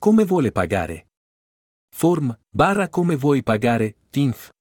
Come vuole pagare? Form, barra come vuoi pagare, TINF.